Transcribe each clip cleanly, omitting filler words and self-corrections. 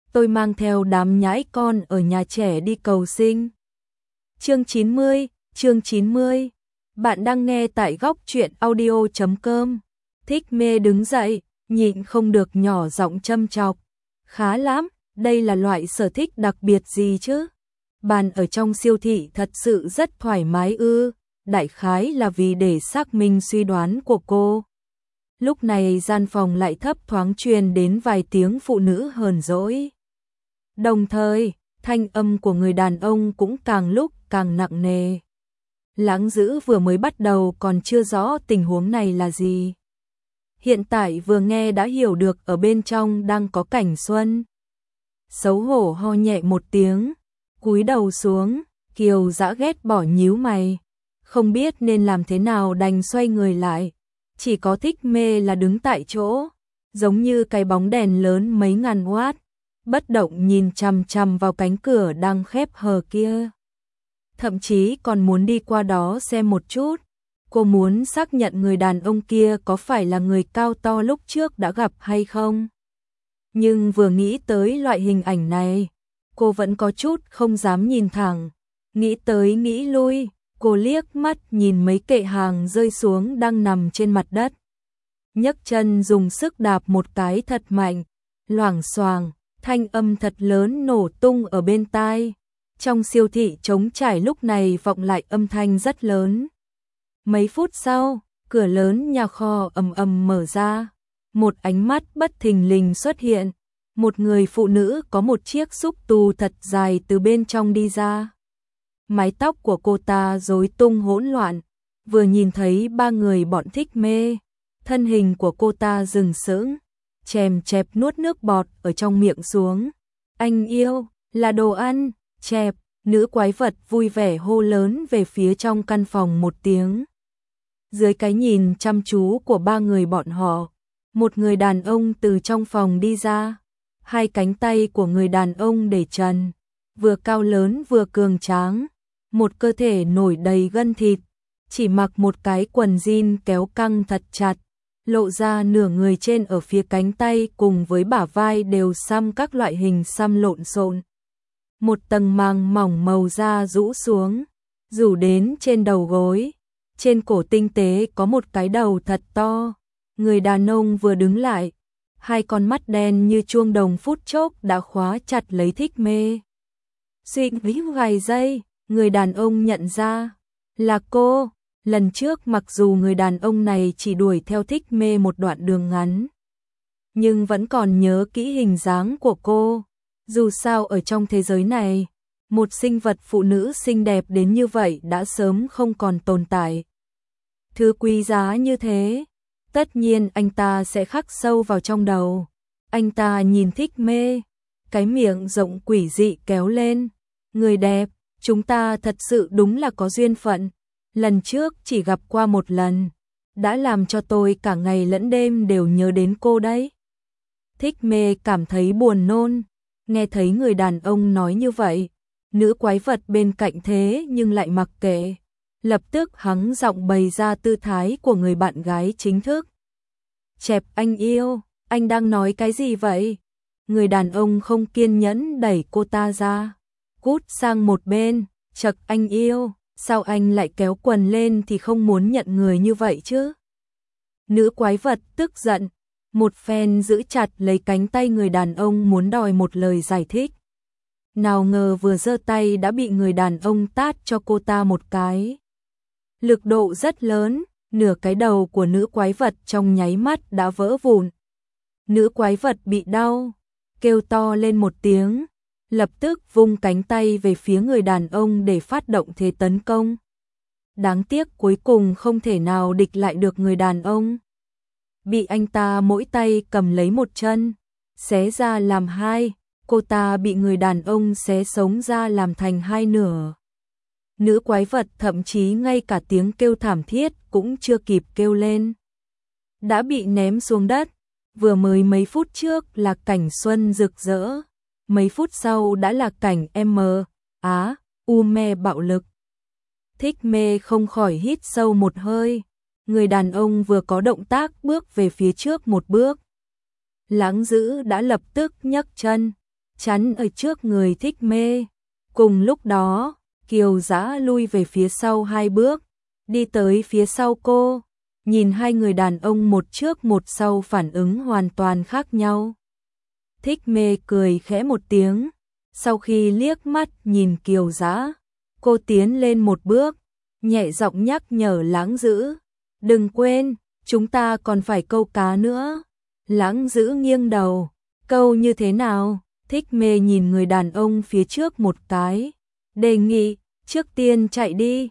tôi mang theo đám nhãi con ở nhà trẻ đi cầu sinh. Chương 90. Bạn đang nghe tại góc truyện audio.com. Thích Mê đứng dậy, nhịn không được nhỏ giọng châm chọc. Khá lắm, đây là loại sở thích đặc biệt gì chứ? Bàn ở trong siêu thị thật sự rất thoải mái ư? Đại khái là vì để xác minh suy đoán của cô. Lúc này gian phòng lại thấp thoáng truyền đến vài tiếng phụ nữ hờn dỗi. Đồng thời, thanh âm của người đàn ông cũng càng lúc càng nặng nề. Lãng Dữ vừa mới bắt đầu còn chưa rõ tình huống này là gì. Hiện tại vừa nghe đã hiểu được ở bên trong đang có Cảnh Xuân. Xấu hổ ho nhẹ một tiếng, cúi đầu xuống, Kiều Dã ghét bỏ nhíu mày. Không biết nên làm thế nào đành xoay người lại. Chỉ có Thích Mê là đứng tại chỗ, giống như cái bóng đèn lớn mấy ngàn watt, bất động nhìn chằm chằm vào cánh cửa đang khép hờ kia. Thậm chí còn muốn đi qua đó xem một chút. Cô muốn xác nhận người đàn ông kia có phải là người cao to lúc trước đã gặp hay không. Nhưng vừa nghĩ tới loại hình ảnh này, cô vẫn có chút không dám nhìn thẳng. Nghĩ tới nghĩ lui, cô liếc mắt nhìn mấy kệ hàng rơi xuống đang nằm trên mặt đất. Nhấc chân dùng sức đạp một cái thật mạnh, loảng xoảng, thanh âm thật lớn nổ tung ở bên tai. Trong siêu thị trống trải lúc này vọng lại âm thanh rất lớn. Mấy phút sau, cửa lớn nhà kho ầm ầm mở ra. Một ánh mắt bất thình lình xuất hiện. Một người phụ nữ có một chiếc xúc tu thật dài từ bên trong đi ra. Mái tóc của cô ta rối tung hỗn loạn. Vừa nhìn thấy ba người bọn Thích Mê, thân hình của cô ta dừng sững, chèm chẹp nuốt nước bọt ở trong miệng xuống. Anh yêu, là đồ ăn, chẹp. Nữ quái vật vui vẻ hô lớn về phía trong căn phòng một tiếng. Dưới cái nhìn chăm chú của ba người bọn họ, một người đàn ông từ trong phòng đi ra. Hai cánh tay của người đàn ông để trần, vừa cao lớn vừa cường tráng, một cơ thể nổi đầy gân thịt, chỉ mặc một cái quần jean kéo căng thật chặt, lộ ra nửa người trên ở phía cánh tay cùng với bả vai đều xăm các loại hình xăm lộn xộn. Một tầng màng mỏng màu da rũ xuống, rủ đến trên đầu gối, trên cổ tinh tế có một cái đầu thật to. Người đàn ông vừa đứng lại, hai con mắt đen như chuông đồng phút chốc đã khóa chặt lấy Thích Mê. Suy nghĩ vài giây, người đàn ông nhận ra là cô. Lần trước mặc dù người đàn ông này chỉ đuổi theo Thích Mê một đoạn đường ngắn, nhưng vẫn còn nhớ kỹ hình dáng của cô. Dù sao ở trong thế giới này, một sinh vật phụ nữ xinh đẹp đến như vậy đã sớm không còn tồn tại. Thứ quý giá như thế, tất nhiên anh ta sẽ khắc sâu vào trong đầu. Anh ta nhìn Thích Mê, cái miệng rộng quỷ dị kéo lên. Người đẹp, chúng ta thật sự đúng là có duyên phận. Lần trước chỉ gặp qua một lần, đã làm cho tôi cả ngày lẫn đêm đều nhớ đến cô đấy. Thích Mê cảm thấy buồn nôn. Nghe thấy người đàn ông nói như vậy, nữ quái vật bên cạnh thế nhưng lại mặc kệ. Lập tức hắng giọng bày ra tư thái của người bạn gái chính thức. Chẹp anh yêu, anh đang nói cái gì vậy? Người đàn ông không kiên nhẫn đẩy cô ta ra. Cút sang một bên, chật anh yêu, sao anh lại kéo quần lên thì không muốn nhận người như vậy chứ? Nữ quái vật tức giận. Một phen giữ chặt lấy cánh tay người đàn ông muốn đòi một lời giải thích. Nào ngờ vừa giơ tay đã bị người đàn ông tát cho cô ta một cái. Lực độ rất lớn, nửa cái đầu của nữ quái vật trong nháy mắt đã vỡ vụn. Nữ quái vật bị đau, kêu to lên một tiếng, lập tức vung cánh tay về phía người đàn ông để phát động thế tấn công. Đáng tiếc cuối cùng không thể nào địch lại được người đàn ông. Bị anh ta mỗi tay cầm lấy một chân, xé ra làm hai, cô ta bị người đàn ông xé sống ra làm thành hai nửa. Nữ quái vật thậm chí ngay cả tiếng kêu thảm thiết cũng chưa kịp kêu lên, đã bị ném xuống đất. Vừa mới mấy phút trước là cảnh xuân rực rỡ, mấy phút sau đã là cảnh me bạo lực. Thích Mê không khỏi hít sâu một hơi. Người đàn ông vừa có động tác bước về phía trước một bước, Lãng Dữ đã lập tức nhấc chân, chắn ở trước người Thích Mê. Cùng lúc đó, Kiều Dã lui về phía sau 2 bước, đi tới phía sau cô, nhìn hai người đàn ông một trước một sau phản ứng hoàn toàn khác nhau. Thích Mê cười khẽ một tiếng, sau khi liếc mắt nhìn Kiều Dã, cô tiến lên một bước, nhẹ giọng nhắc nhở Lãng Dữ, đừng quên, chúng ta còn phải câu cá nữa. Lãng Dữ nghiêng đầu, câu như thế nào? Thích Mê nhìn người đàn ông phía trước một cái, đề nghị, trước tiên chạy đi,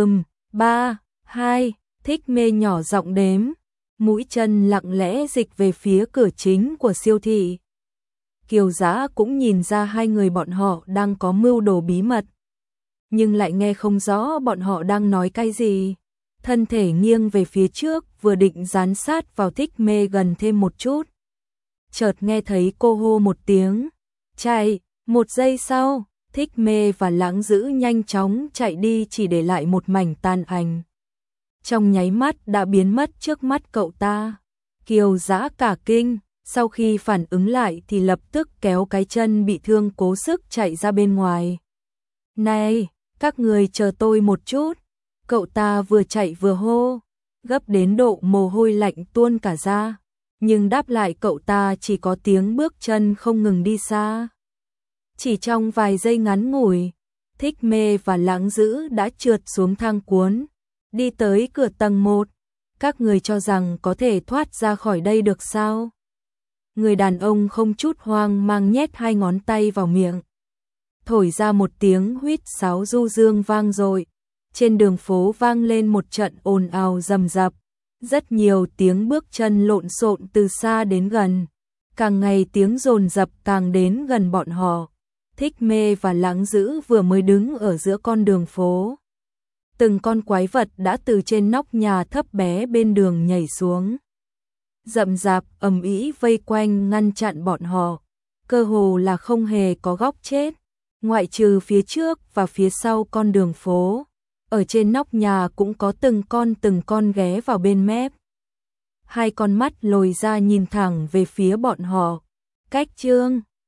3, 2, Thích Mê nhỏ giọng đếm, mũi chân lặng lẽ dịch về phía cửa chính của siêu thị. Kiều Dã cũng nhìn ra hai người bọn họ đang có mưu đồ bí mật, nhưng lại nghe không rõ bọn họ đang nói cái gì. Thân thể nghiêng về phía trước, vừa định dán sát vào Thích Mê gần thêm một chút. Chợt nghe thấy cô hô một tiếng, chạy. 1 giây sau, Thích Mê và Lãng Dữ nhanh chóng chạy đi, chỉ để lại một mảnh tàn ảnh. Trong nháy mắt đã biến mất trước mắt cậu ta. Kiều Dã cả kinh, sau khi phản ứng lại thì lập tức kéo cái chân bị thương cố sức chạy ra bên ngoài. Này, các người chờ tôi một chút. Cậu ta vừa chạy vừa hô, gấp đến độ mồ hôi lạnh tuôn cả ra. Nhưng đáp lại cậu ta chỉ có tiếng bước chân không ngừng đi xa. Chỉ trong vài giây ngắn ngủi, Thích Mê và Lãng Dữ đã trượt xuống thang cuốn, đi tới cửa tầng 1. Các người cho rằng có thể thoát ra khỏi đây được sao? Người đàn ông không chút hoang mang nhét 2 ngón tay vào miệng, thổi ra một tiếng huýt sáo du dương vang dội. Trên đường phố vang lên một trận ồn ào rầm rập, rất nhiều tiếng bước chân lộn xộn từ xa đến gần, càng ngày tiếng dồn dập càng đến gần bọn họ. Thích Mê và Lãng Dữ vừa mới đứng ở giữa con đường phố, từng con quái vật đã từ trên nóc nhà thấp bé bên đường nhảy xuống, rậm rạp ầm ĩ vây quanh ngăn chặn bọn họ, cơ hồ là không hề có góc chết, ngoại trừ phía trước và phía sau con đường phố. Ở trên nóc nhà cũng có từng con ghé vào bên mép. 2 con mắt lồi ra nhìn thẳng về phía bọn họ. Cách chương